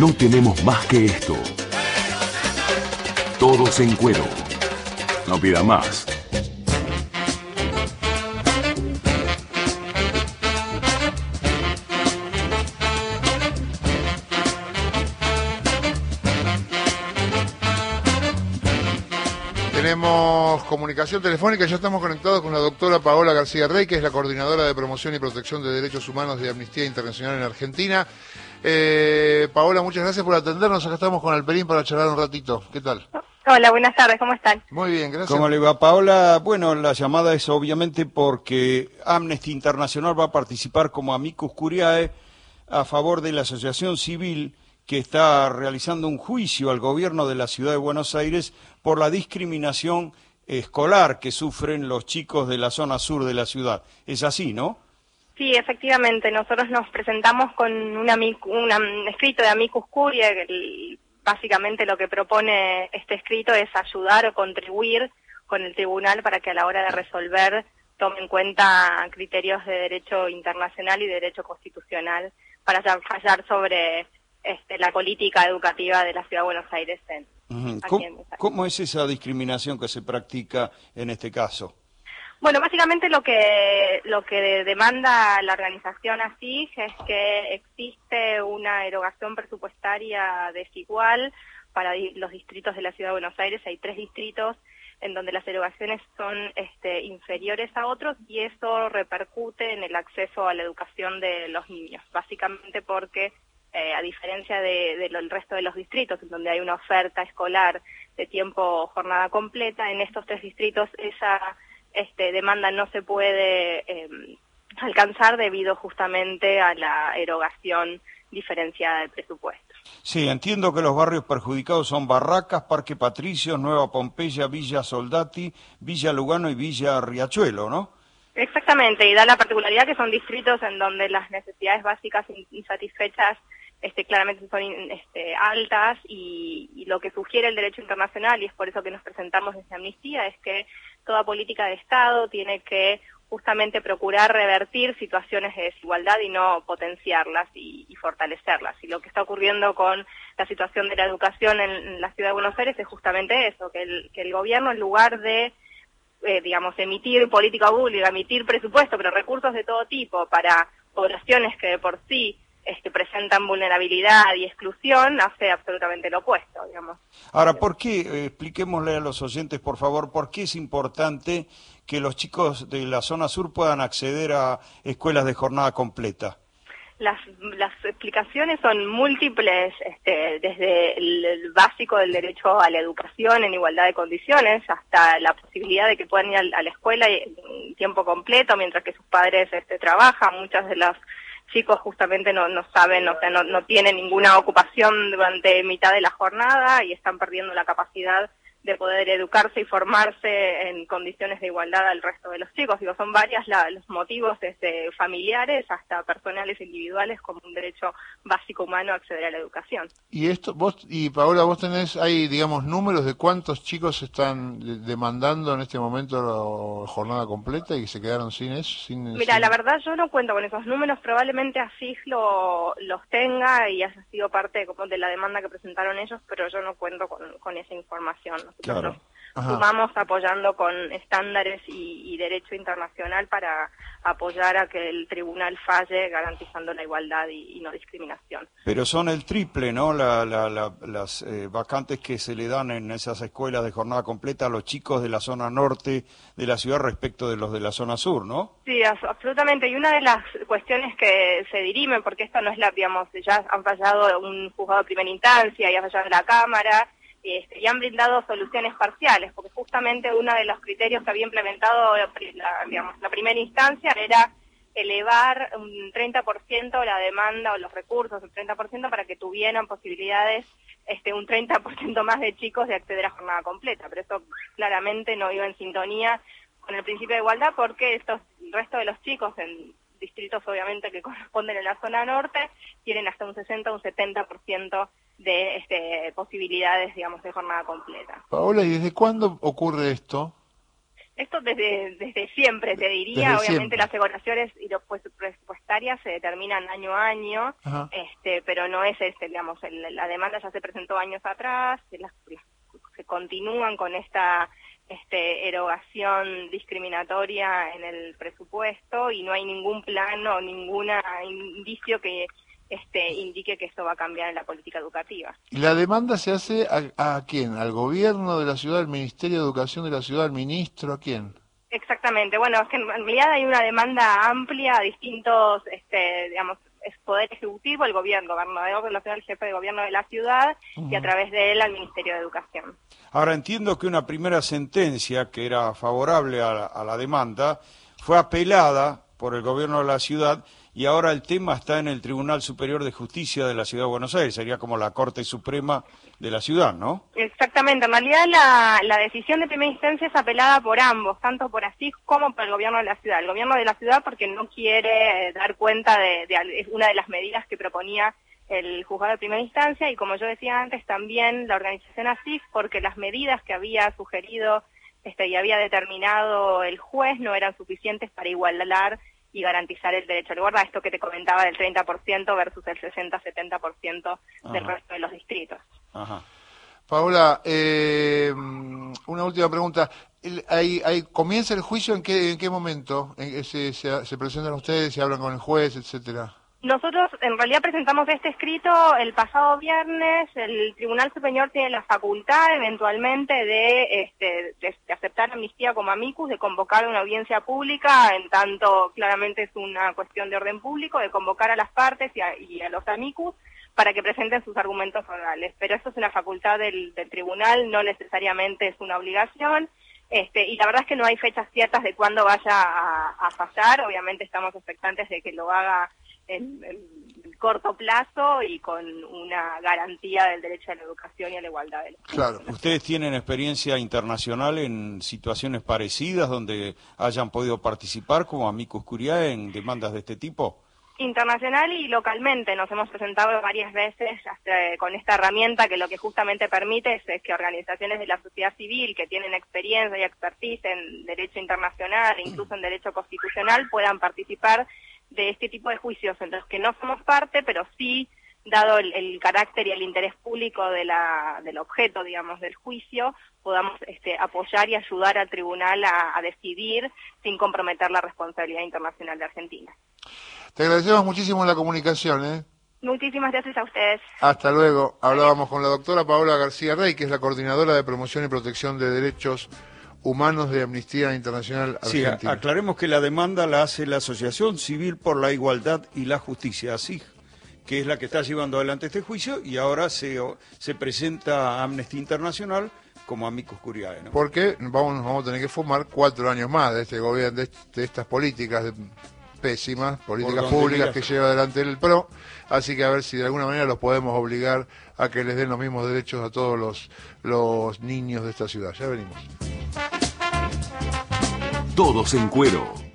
No tenemos más que esto. Todos en cuero. No pida más. Tenemos comunicación telefónica, ya estamos conectados con la doctora Paola García Rey, que es la coordinadora de promoción y protección de derechos humanos de Amnistía Internacional en Argentina. Paola, muchas gracias por atendernos, acá estamos con Alperín para charlar un ratito. ¿Qué tal? Hola, buenas tardes, ¿cómo están? Muy bien, gracias. ¿Cómo le va, Paola? Bueno, la llamada es obviamente porque Amnesty Internacional va a participar como amicus curiae a favor de la asociación civil que está realizando un juicio al gobierno de la ciudad de Buenos Aires por la discriminación escolar que sufren los chicos de la zona sur de la ciudad. Es así, ¿no? Sí, efectivamente, nosotros nos presentamos con un escrito de amicus curiae. Básicamente lo que propone este escrito es ayudar o contribuir con el tribunal para que a la hora de resolver tome en cuenta criterios de derecho internacional y de derecho constitucional para fallar sobre la política educativa de la Ciudad de Buenos Aires. ¿Cómo es esa discriminación que se practica en este caso? Bueno, básicamente lo que demanda la organización ASIG es que existe una erogación presupuestaria desigual para los distritos de la Ciudad de Buenos Aires. Hay 3 distritos en donde las erogaciones son inferiores a otros y eso repercute en el acceso a la educación de los niños, básicamente porque a diferencia del resto de los distritos, en donde hay una oferta escolar de tiempo jornada completa, en estos 3 distritos esa demanda no se puede alcanzar debido justamente a la erogación diferenciada del presupuesto. Sí, entiendo que los barrios perjudicados son Barracas, Parque Patricios, Nueva Pompeya, Villa Soldati, Villa Lugano y Villa Riachuelo, ¿no? Exactamente, y da la particularidad que son distritos en donde las necesidades básicas insatisfechas claramente son altas y lo que sugiere el derecho internacional, y es por eso que nos presentamos desde Amnistía, es que toda política de Estado tiene que justamente procurar revertir situaciones de desigualdad y no potenciarlas y fortalecerlas. Y lo que está ocurriendo con la situación de la educación en la Ciudad de Buenos Aires es justamente eso, que el gobierno, en lugar de emitir política pública, emitir presupuesto, pero recursos de todo tipo para poblaciones que de por sí presentan vulnerabilidad y exclusión, hace absolutamente lo opuesto, digamos. Ahora, ¿por qué, expliquémosle a los oyentes, por favor, por qué es importante que los chicos de la zona sur puedan acceder a escuelas de jornada completa? Las explicaciones son múltiples, desde el básico del derecho a la educación en igualdad de condiciones hasta la posibilidad de que puedan ir a la escuela en tiempo completo mientras que sus padres trabajan. Muchos de los chicos justamente no saben, no tienen ninguna ocupación durante mitad de la jornada y están perdiendo la capacidad de poder educarse y formarse en condiciones de igualdad al resto de los chicos. Digo, son varios los motivos desde familiares hasta personales e individuales como un derecho básico humano a acceder a la educación. Y Paola, vos hay digamos números de cuántos chicos están demandando en este momento la jornada completa y se quedaron sin eso. Mira, la verdad yo no cuento con esos números, probablemente ASIG los tenga y haya sido parte como de la demanda que presentaron ellos, pero yo no cuento con esa información. Claro. Nos sumamos apoyando con estándares y derecho internacional para apoyar a que el tribunal falle garantizando la igualdad y no discriminación. Pero son el triple, ¿no? Las vacantes que se le dan en esas escuelas de jornada completa a los chicos de la zona norte de la ciudad respecto de los de la zona sur, ¿no? Sí, absolutamente. Y una de las cuestiones que se dirimen, porque esto no es ya han fallado un juzgado de primera instancia y ha fallado la Cámara, y han brindado soluciones parciales, porque justamente uno de los criterios que había implementado la primera instancia era elevar un 30% la demanda o los recursos, un 30% para que tuvieran posibilidades un 30% más de chicos de acceder a jornada completa, pero eso claramente no iba en sintonía con el principio de igualdad, porque el resto de los chicos en distritos obviamente que corresponden en la zona norte tienen hasta un 60 o un 70% de posibilidades, digamos, de jornada completa. Paola, ¿y desde cuándo ocurre esto? Esto desde siempre, te diría. Desde Obviamente siempre. las aseguraciones y los presupuestarias se determinan año a año, Ajá. pero no es digamos, la demanda ya se presentó años atrás, se continúan con esta erogación discriminatoria en el presupuesto y no hay ningún plan o ningún indicio que indique que esto va a cambiar en la política educativa. ¿Y la demanda se hace a quién? ¿Al gobierno de la ciudad, al Ministerio de Educación de la ciudad, al ministro? ¿A quién? Exactamente. Bueno, es que en realidad hay una demanda amplia a distintos, digamos, es Poder Ejecutivo, el gobernador de la ciudad, el jefe de gobierno de la ciudad, y a través de él al Ministerio de Educación. Ahora entiendo que una primera sentencia que era favorable a la demanda fue apelada por el gobierno de la ciudad y ahora el tema está en el Tribunal Superior de Justicia de la Ciudad de Buenos Aires, sería como la Corte Suprema de la ciudad, ¿no? Exactamente, en realidad la decisión de primera instancia es apelada por ambos, tanto por ASIG como por el gobierno de la ciudad. El gobierno de la ciudad porque no quiere dar cuenta de una de las medidas que proponía el juzgado de primera instancia y como yo decía antes también la organización ASIG porque las medidas que había sugerido y había determinado el juez no eran suficientes para igualar y garantizar el derecho a la igualdad, esto que te comentaba del 30% versus el 60-70% del resto de los distritos. Ajá. Paola, una última pregunta. ¿Comienza el juicio en qué momento? ¿Se presentan ustedes, se hablan con el juez, etcétera? Nosotros en realidad presentamos este escrito el pasado viernes. El Tribunal Superior tiene la facultad eventualmente de aceptar amnistía como amicus, de convocar una audiencia pública, en tanto claramente es una cuestión de orden público, de convocar a las partes y a los amicus para que presenten sus argumentos orales. Pero eso es una facultad del tribunal, no necesariamente es una obligación. Y la verdad es que no hay fechas ciertas de cuándo vaya a fallar. Obviamente estamos expectantes de que lo haga en corto plazo y con una garantía del derecho a la educación y a la igualdad de los Claro. ¿Ustedes tienen experiencia internacional en situaciones parecidas donde hayan podido participar como amicus curiae en demandas de este tipo? Internacional y localmente nos hemos presentado varias veces con esta herramienta que lo que justamente permite es que organizaciones de la sociedad civil que tienen experiencia y expertise en derecho internacional e incluso en derecho constitucional puedan participar de este tipo de juicios en los que no somos parte, pero sí, dado el carácter y el interés público del objeto, digamos, del juicio, podamos apoyar y ayudar al tribunal a decidir sin comprometer la responsabilidad internacional de Argentina. Te agradecemos muchísimo la comunicación, ¿eh? Muchísimas gracias a ustedes. Hasta luego. Hablábamos con la doctora Paola García Rey, que es la coordinadora de promoción y protección de derechos humanos de Amnistía Internacional Argentina. Sí, aclaremos que la demanda la hace la Asociación Civil por la Igualdad y la Justicia, ASIG, que es la que está llevando adelante este juicio y ahora se presenta a Amnistía Internacional como amicus curiae, ¿no? Porque vamos a tener que fumar 4 años más de este gobierno, de estas políticas pésimas, políticas públicas que lleva adelante el PRO, así que a ver si de alguna manera los podemos obligar a que les den los mismos derechos a todos los niños de esta ciudad. Ya venimos. Todos en cuero.